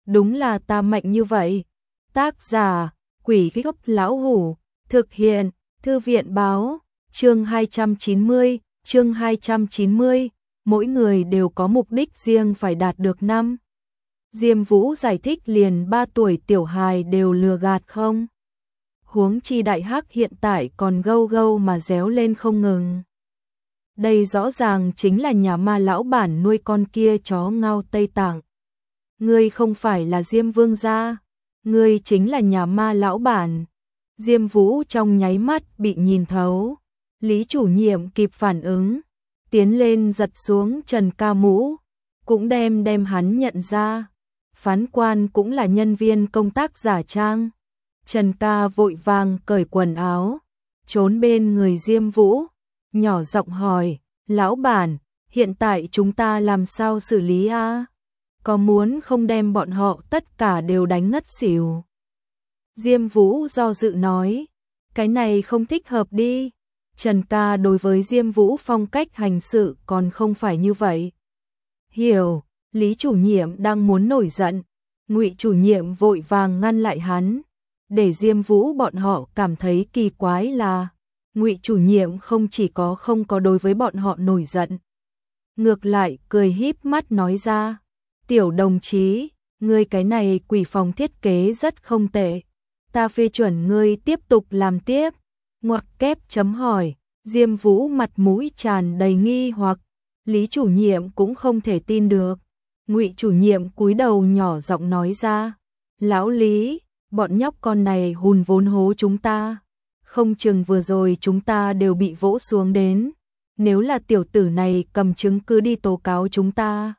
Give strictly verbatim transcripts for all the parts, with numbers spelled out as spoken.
đúng là ta mạnh như vậy. Tác giả, Quỷ Gốc Lão Hủ, thực hiện, Thư viện báo, chương hai trăm chín mươi, chương hai trăm chín mươi, mỗi người đều có mục đích riêng phải đạt được năm. Diêm Vũ giải thích liền ba tuổi tiểu hài đều lừa gạt không? Huống chi đại hắc hiện tại còn gâu gâu mà réo lên không ngừng. Đây rõ ràng chính là nhà ma lão bản nuôi con kia chó ngao Tây Tạng. Ngươi không phải là Diêm Vương gia, ngươi chính là nhà ma lão bản. Diêm Vũ trong nháy mắt bị nhìn thấu. Lý chủ nhiệm kịp phản ứng, tiến lên giật xuống Trần Ca mũ, cũng đem đem hắn nhận ra. Phán quan cũng là nhân viên công tác giả trang. Trần Ca vội vàng cởi quần áo, trốn bên người Diêm Vũ, nhỏ giọng hỏi, lão bản, hiện tại chúng ta làm sao xử lý a? Có muốn không đem bọn họ tất cả đều đánh ngất xỉu? Diêm Vũ do dự nói, cái này không thích hợp đi. Trần Ca đối với Diêm Vũ phong cách hành sự còn không phải như vậy. Hiểu, Lý chủ nhiệm đang muốn nổi giận, Ngụy chủ nhiệm vội vàng ngăn lại hắn, để Diêm Vũ bọn họ cảm thấy kỳ quái là Ngụy chủ nhiệm không chỉ có không có đối với bọn họ nổi giận, ngược lại cười híp mắt nói ra, tiểu đồng chí, ngươi cái này quỷ phòng thiết kế rất không tệ, ta phê chuẩn ngươi tiếp tục làm tiếp. Ngoặc kép chấm hỏi, Diêm Vũ mặt mũi tràn đầy nghi hoặc, Lý chủ nhiệm cũng không thể tin được. Ngụy chủ nhiệm cúi đầu nhỏ giọng nói ra, lão Lý, bọn nhóc con này hùn vốn hố chúng ta, không chừng vừa rồi chúng ta đều bị vỗ xuống đến, nếu là tiểu tử này cầm chứng cứ đi tố cáo chúng ta.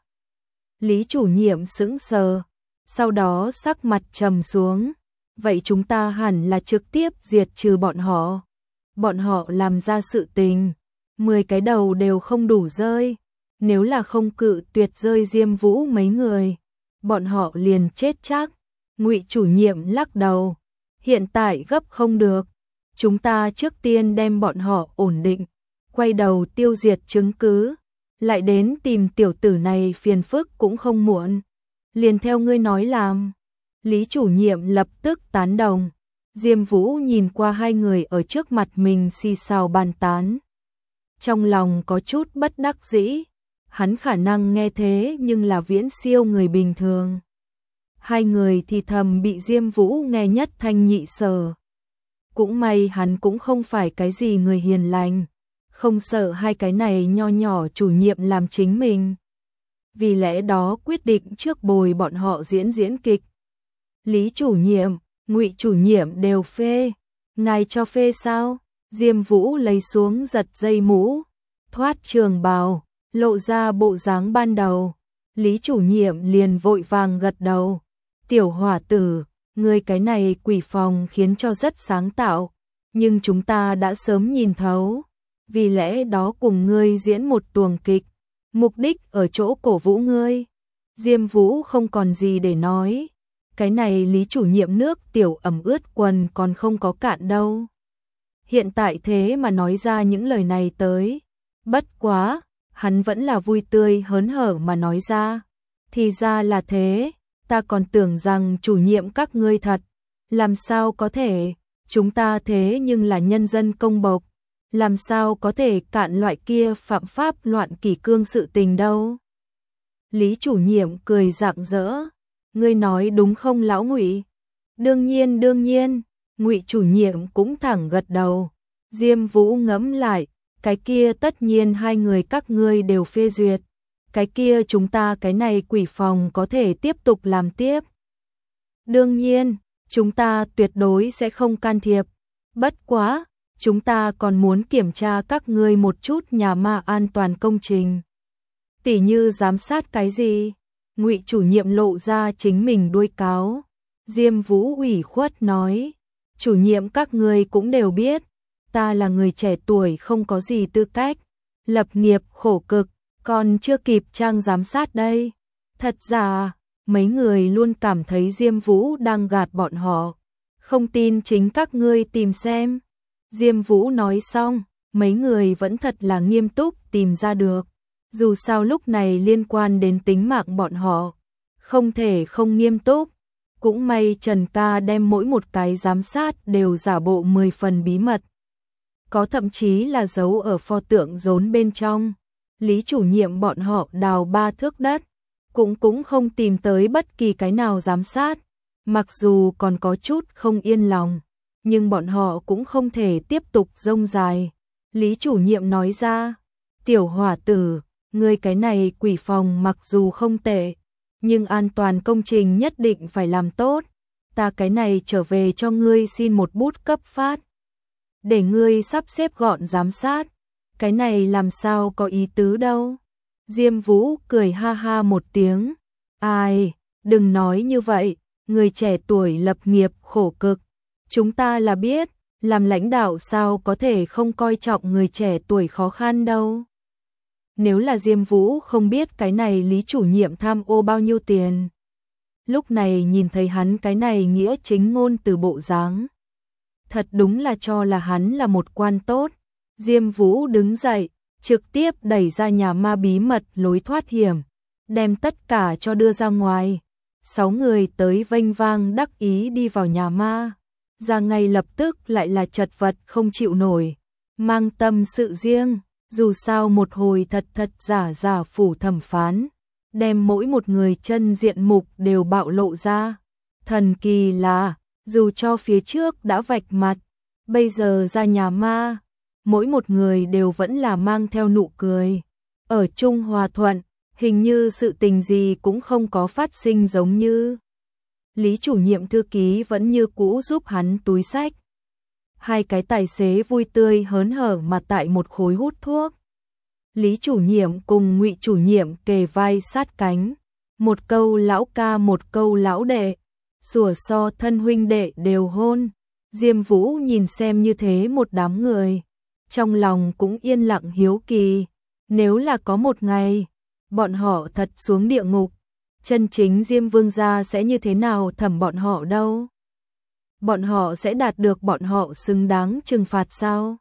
Lý chủ nhiệm sững sờ, sau đó sắc mặt trầm xuống, vậy chúng ta hẳn là trực tiếp diệt trừ bọn họ. Bọn họ làm ra sự tình, mười cái đầu đều không đủ rơi, nếu là không cự tuyệt rơi Diêm Vũ mấy người, bọn họ liền chết chắc. Ngụy chủ nhiệm lắc đầu, hiện tại gấp không được, chúng ta trước tiên đem bọn họ ổn định, quay đầu tiêu diệt chứng cứ, lại đến tìm tiểu tử này phiền phức cũng không muộn. Liền theo ngươi nói làm. Lý chủ nhiệm lập tức tán đồng. Diêm Vũ nhìn qua hai người ở trước mặt mình xì xào bàn tán, trong lòng có chút bất đắc dĩ, hắn khả năng nghe thế nhưng là viễn siêu người bình thường. Hai người thì thầm bị Diêm Vũ nghe nhất thanh nhị sở. Cũng may hắn cũng không phải cái gì người hiền lành, không sợ hai cái này nho nhỏ chủ nhiệm làm chính mình. Vì lẽ đó quyết định trước bồi bọn họ diễn diễn kịch. Lý chủ nhiệm, Ngụy chủ nhiệm đều phê, ngài cho phê sao? Diêm Vũ lấy xuống giật dây mũ, thoát trường bào, lộ ra bộ dáng ban đầu. Lý chủ nhiệm liền vội vàng gật đầu. Tiểu hỏa tử, ngươi cái này quỷ phòng khiến cho rất sáng tạo, nhưng chúng ta đã sớm nhìn thấu, vì lẽ đó cùng ngươi diễn một tuồng kịch, mục đích ở chỗ cổ vũ ngươi. Diêm Vũ không còn gì để nói. Cái này Lý chủ nhiệm nước tiểu ẩm ướt quần còn không có cạn đâu. Hiện tại thế mà nói ra những lời này tới. Bất quá, hắn vẫn là vui tươi hớn hở mà nói ra. Thì ra là thế, ta còn tưởng rằng chủ nhiệm các ngươi thật. Làm sao có thể, chúng ta thế nhưng là nhân dân công bộc. Làm sao có thể cạn loại kia phạm pháp loạn kỷ cương sự tình đâu. Lý chủ nhiệm cười rạng rỡ. Ngươi nói đúng không lão Ngụy? Đương nhiên đương nhiên, Ngụy chủ nhiệm cũng thẳng gật đầu. Diêm Vũ ngẫm lại, cái kia tất nhiên hai người các ngươi đều phê duyệt, cái kia chúng ta cái này quỷ phòng có thể tiếp tục làm tiếp. Đương nhiên, chúng ta tuyệt đối sẽ không can thiệp. Bất quá, chúng ta còn muốn kiểm tra các ngươi một chút nhà ma an toàn công trình. Tỉ như giám sát cái gì? Ngụy chủ nhiệm lộ ra chính mình đuôi cáo. Diêm Vũ ủy khuất nói, chủ nhiệm các ngươi cũng đều biết, ta là người trẻ tuổi không có gì tư cách, lập nghiệp khổ cực, còn chưa kịp trang giám sát đây. Thật ra, mấy người luôn cảm thấy Diêm Vũ đang gạt bọn họ, không tin chính các ngươi tìm xem. Diêm Vũ nói xong, mấy người vẫn thật là nghiêm túc tìm ra được. Dù sao lúc này liên quan đến tính mạng bọn họ, không thể không nghiêm túc. Cũng may Trần ca đem mỗi một cái giám sát đều giả bộ mười phần bí mật. Có thậm chí là giấu ở pho tượng rốn bên trong. Lý chủ nhiệm bọn họ đào ba thước đất, cũng cũng không tìm tới bất kỳ cái nào giám sát. Mặc dù còn có chút không yên lòng, nhưng bọn họ cũng không thể tiếp tục rông dài. Lý chủ nhiệm nói ra, tiểu hỏa tử, ngươi cái này quỷ phòng mặc dù không tệ, nhưng an toàn công trình nhất định phải làm tốt. Ta cái này trở về cho ngươi xin một bút cấp phát, để ngươi sắp xếp gọn giám sát. Cái này làm sao có ý tứ đâu. Diêm Vũ cười ha ha một tiếng. Ai, đừng nói như vậy, người trẻ tuổi lập nghiệp khổ cực. Chúng ta là biết, làm lãnh đạo sao có thể không coi trọng người trẻ tuổi khó khăn đâu. Nếu là Diêm Vũ không biết cái này Lý chủ nhiệm tham ô bao nhiêu tiền. Lúc này nhìn thấy hắn cái này nghĩa chính ngôn từ bộ dáng, thật đúng là cho là hắn là một quan tốt. Diêm Vũ đứng dậy, trực tiếp đẩy ra nhà ma bí mật lối thoát hiểm, đem tất cả cho đưa ra ngoài. Sáu người tới vênh vang đắc ý đi vào nhà ma, ra ngay lập tức lại là chật vật không chịu nổi, mang tâm sự riêng. Dù sao một hồi thật thật giả giả phủ thẩm phán, đem mỗi một người chân diện mục đều bạo lộ ra. Thần kỳ là, dù cho phía trước đã vạch mặt, bây giờ ra nhà ma, mỗi một người đều vẫn là mang theo nụ cười. Ở chung hòa thuận, hình như sự tình gì cũng không có phát sinh giống như. Lý chủ nhiệm thư ký vẫn như cũ giúp hắn túi xách. Hai cái tài xế vui tươi hớn hở mà tại một khối hút thuốc. Lý chủ nhiệm cùng Ngụy chủ nhiệm kề vai sát cánh, một câu lão ca một câu lão đệ, sủa so thân huynh đệ đều hôn. Diêm Vũ nhìn xem như thế một đám người, trong lòng cũng yên lặng hiếu kỳ, nếu là có một ngày bọn họ thật xuống địa ngục, chân chính Diêm Vương gia sẽ như thế nào thẩm bọn họ đâu? Bọn họ sẽ đạt được bọn họ xứng đáng trừng phạt sao?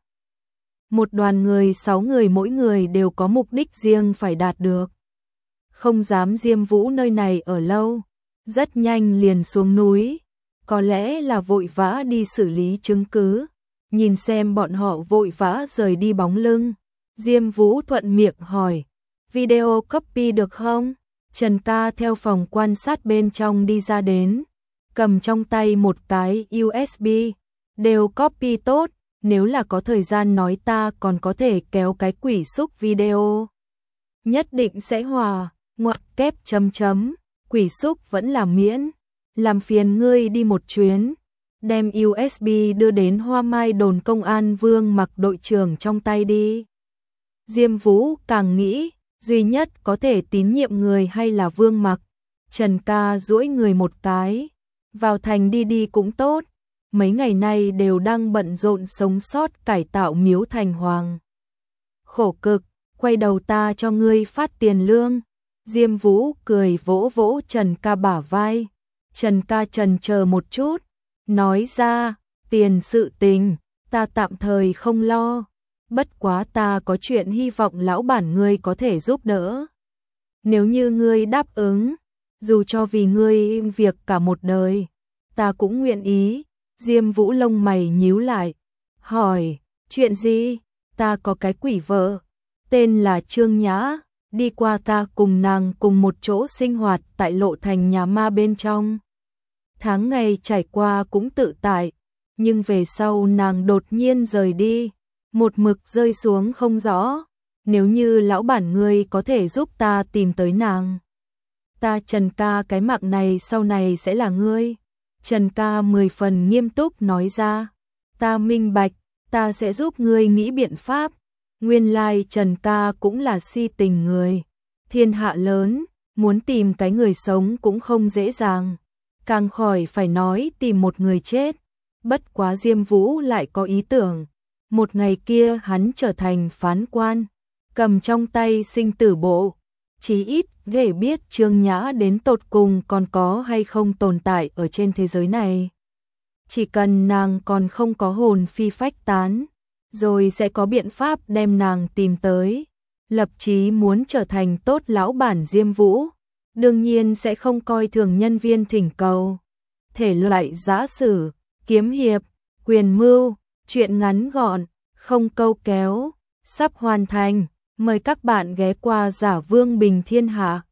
Một đoàn người sáu người mỗi người đều có mục đích riêng phải đạt được. Không dám Diêm Vũ nơi này ở lâu, rất nhanh liền xuống núi, có lẽ là vội vã đi xử lý chứng cứ. Nhìn xem bọn họ vội vã rời đi bóng lưng, Diêm Vũ thuận miệng hỏi, video copy được không? Trần ca theo phòng quan sát bên trong đi ra đến, cầm trong tay một cái u ét bê, đều copy tốt, nếu là có thời gian nói ta còn có thể kéo cái quỷ xúc video. Nhất định sẽ hòa, ngoặc kép chấm chấm, quỷ xúc vẫn là miễn, làm phiền ngươi đi một chuyến, đem u ét bê đưa đến Hoa Mai đồn công an Vương Mặc đội trưởng trong tay đi. Diêm Vũ càng nghĩ, duy nhất có thể tín nhiệm người hay là Vương Mặc. Trần ca duỗi người một cái, vào thành đi đi cũng tốt, mấy ngày nay đều đang bận rộn sống sót cải tạo miếu thành hoàng. Khổ cực, quay đầu ta cho ngươi phát tiền lương. Diêm Vũ cười vỗ vỗ Trần ca bả vai. Trần ca trần chờ một chút, nói ra, tiền sự tình, ta tạm thời không lo, bất quá ta có chuyện hy vọng lão bản ngươi có thể giúp đỡ. Nếu như ngươi đáp ứng, dù cho vì ngươi việc cả một đời, ta cũng nguyện ý. Diêm Vũ lông mày nhíu lại, hỏi, chuyện gì? Ta có cái quỷ vợ, tên là Trương Nhã, đi qua ta cùng nàng cùng một chỗ sinh hoạt tại lộ thành nhà ma bên trong. Tháng ngày trải qua cũng tự tại, nhưng về sau nàng đột nhiên rời đi, một mực rơi xuống không rõ. Nếu như lão bản ngươi có thể giúp ta tìm tới nàng, ta Trần ca cái mạng này sau này sẽ là ngươi. Trần ca mười phần nghiêm túc nói ra, ta minh bạch, ta sẽ giúp ngươi nghĩ biện pháp. Nguyên lai Trần ca cũng là si tình người, thiên hạ lớn, muốn tìm cái người sống cũng không dễ dàng, càng khỏi phải nói tìm một người chết. Bất quá Diêm Vũ lại có ý tưởng, một ngày kia hắn trở thành phán quan, cầm trong tay sinh tử bộ, chí ít để biết Trương Nhã đến tột cùng còn có hay không tồn tại ở trên thế giới này. Chỉ cần nàng còn không có hồn phi phách tán, rồi sẽ có biện pháp đem nàng tìm tới. Lập chí muốn trở thành tốt lão bản Diêm Vũ, đương nhiên sẽ không coi thường nhân viên thỉnh cầu. Thể loại giã sử, kiếm hiệp, quyền mưu, truyện ngắn gọn, không câu kéo, sắp hoàn thành. Mời các bạn ghé qua Giả Vương Bình Thiên Hạ.